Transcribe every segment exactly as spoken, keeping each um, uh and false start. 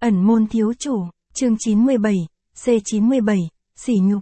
Ẩn môn thiếu chủ, chương chín mươi bảy, C chín mươi bảy, sỉ nhục.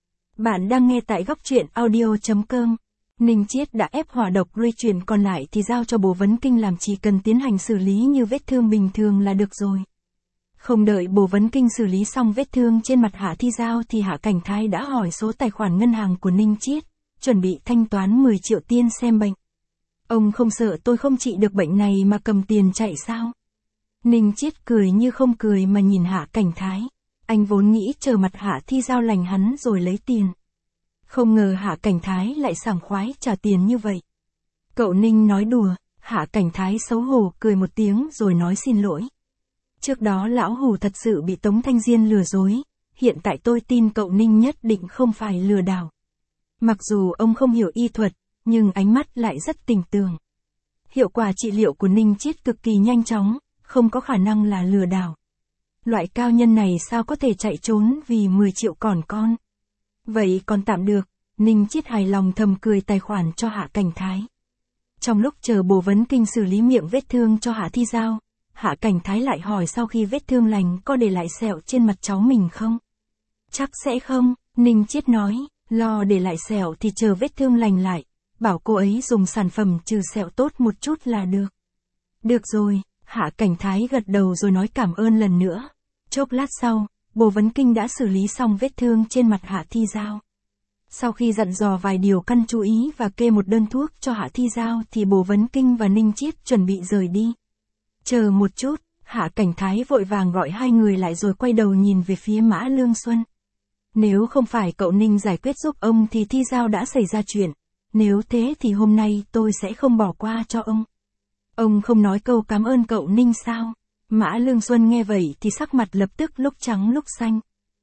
Bạn đang nghe tại góc truyện audio chấm com. Ninh Chiết đã ép hỏa độc Ray truyền, còn lại thì giao cho Bồ Vấn Kinh làm, chỉ cần tiến hành xử lý như vết thương bình thường là được rồi. Không đợi Bồ Vấn Kinh xử lý xong vết thương trên mặt Hạ Thi Giao thì Hạ Cảnh Thái đã hỏi số tài khoản ngân hàng của Ninh Chiết, chuẩn bị thanh toán mười triệu tiền xem bệnh. Ông không sợ tôi không trị được bệnh này mà cầm tiền chạy sao? Ninh Chiết cười như không cười mà nhìn Hạ Cảnh Thái. Anh vốn nghĩ chờ mặt Hạ Thi Giao lành hắn rồi lấy tiền. Không ngờ Hạ Cảnh Thái lại sảng khoái trả tiền như vậy. Cậu Ninh nói đùa. Hạ Cảnh Thái xấu hổ cười một tiếng rồi nói xin lỗi. Trước đó lão hủ thật sự bị Tống Thanh Diên lừa dối. Hiện tại tôi tin cậu Ninh nhất định không phải lừa đảo. Mặc dù ông không hiểu y thuật, nhưng ánh mắt lại rất tình tường. Hiệu quả trị liệu của Ninh Chiết cực kỳ nhanh chóng, không có khả năng là lừa đảo. Loại cao nhân này sao có thể chạy trốn vì mười triệu còn con. Vậy còn tạm được, Ninh Chiết hài lòng thầm cười tài khoản cho Hạ Cảnh Thái. Trong lúc chờ Bồ Vấn Kinh xử lý miệng vết thương cho Hạ Thi Giao, Hạ Cảnh Thái lại hỏi sau khi vết thương lành có để lại sẹo trên mặt cháu mình không? Chắc sẽ không, Ninh Chiết nói, lo để lại sẹo thì chờ vết thương lành lại, bảo cô ấy dùng sản phẩm trừ sẹo tốt một chút là được. Được rồi, Hạ Cảnh Thái gật đầu rồi nói cảm ơn lần nữa. Chốc lát sau, Bồ Vấn Kinh đã xử lý xong vết thương trên mặt Hạ Thi Giao. Sau khi dặn dò vài điều căn chú ý và kê một đơn thuốc cho Hạ Thi Giao thì Bồ Vấn Kinh và Ninh Chiết chuẩn bị rời đi. Chờ một chút, Hạ Cảnh Thái vội vàng gọi hai người lại rồi quay đầu nhìn về phía Mã Lương Xuân. Nếu không phải cậu Ninh giải quyết giúp ông thì Thi Giao đã xảy ra chuyện. Nếu thế thì hôm nay tôi sẽ không bỏ qua cho ông. Ông không nói câu cảm ơn cậu Ninh sao? Mã Lương Xuân nghe vậy thì sắc mặt lập tức lúc trắng lúc xanh.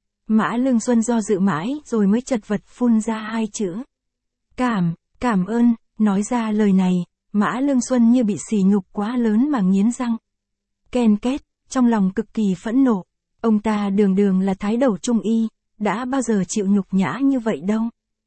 Mã Lương Xuân do dự mãi rồi mới chật vật phun ra hai chữ. Cảm, cảm ơn, nói ra lời này, Mã Lương Xuân như bị sỉ nhục quá lớn mà nghiến răng. Ken két, trong lòng cực kỳ phẫn nộ. Ông ta đường đường là thái đầu trung y, đã bao giờ chịu nhục nhã như vậy đâu.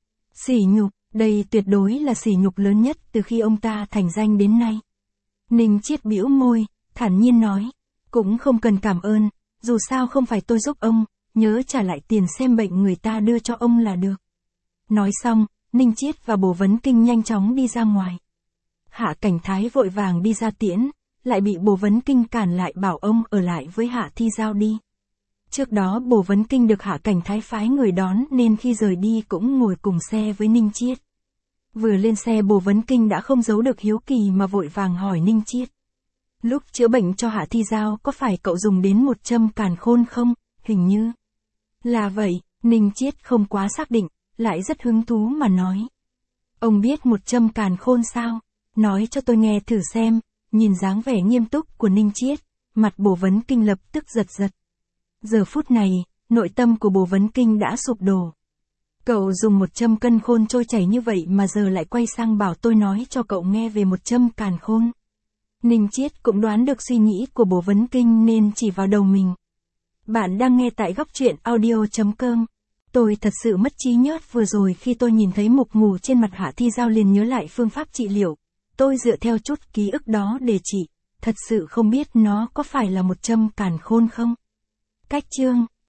Sỉ nhục, đây tuyệt đối là sỉ nhục lớn nhất từ khi ông ta thành danh đến nay. Ninh Chiết bĩu môi, thản nhiên nói, cũng không cần cảm ơn, dù sao không phải tôi giúp ông, nhớ trả lại tiền xem bệnh người ta đưa cho ông là được. Nói xong, Ninh Chiết và Bồ Vấn Kinh nhanh chóng đi ra ngoài. Hạ Cảnh Thái vội vàng đi ra tiễn, lại bị Bồ Vấn Kinh cản lại bảo ông ở lại với Hạ Thi Giao đi. Trước đó Bồ Vấn Kinh được Hạ Cảnh Thái phái người đón nên khi rời đi cũng ngồi cùng xe với Ninh Chiết. Vừa lên xe Bồ Vấn Kinh đã không giấu được hiếu kỳ mà vội vàng hỏi Ninh Chiết. Lúc chữa bệnh cho Hạ Thi Giao có phải cậu dùng đến một châm càn khôn không? Hình như là vậy, Ninh Chiết không quá xác định, lại rất hứng thú mà nói. Ông biết một châm càn khôn sao? Nói cho tôi nghe thử xem. Nhìn dáng vẻ nghiêm túc của Ninh Chiết, mặt Bồ Vấn Kinh lập tức giật giật. Giờ phút này, nội tâm của Bồ Vấn Kinh đã sụp đổ. Cậu dùng một châm cân khôn trôi chảy như vậy mà giờ lại quay sang bảo tôi nói cho cậu nghe về một châm càn khôn. Ninh Chiết cũng đoán được suy nghĩ của Bồ Vấn Kinh nên chỉ vào đầu mình. Bạn đang nghe tại góc truyện audio chấm com. Tôi thật sự mất trí nhớ vừa rồi khi tôi nhìn thấy mục ngù trên mặt Hạ Thi Giao liền nhớ lại phương pháp trị liệu. Tôi dựa theo chút ký ức đó để trị, thật sự không biết nó có phải là một châm càn khôn không. Cách chương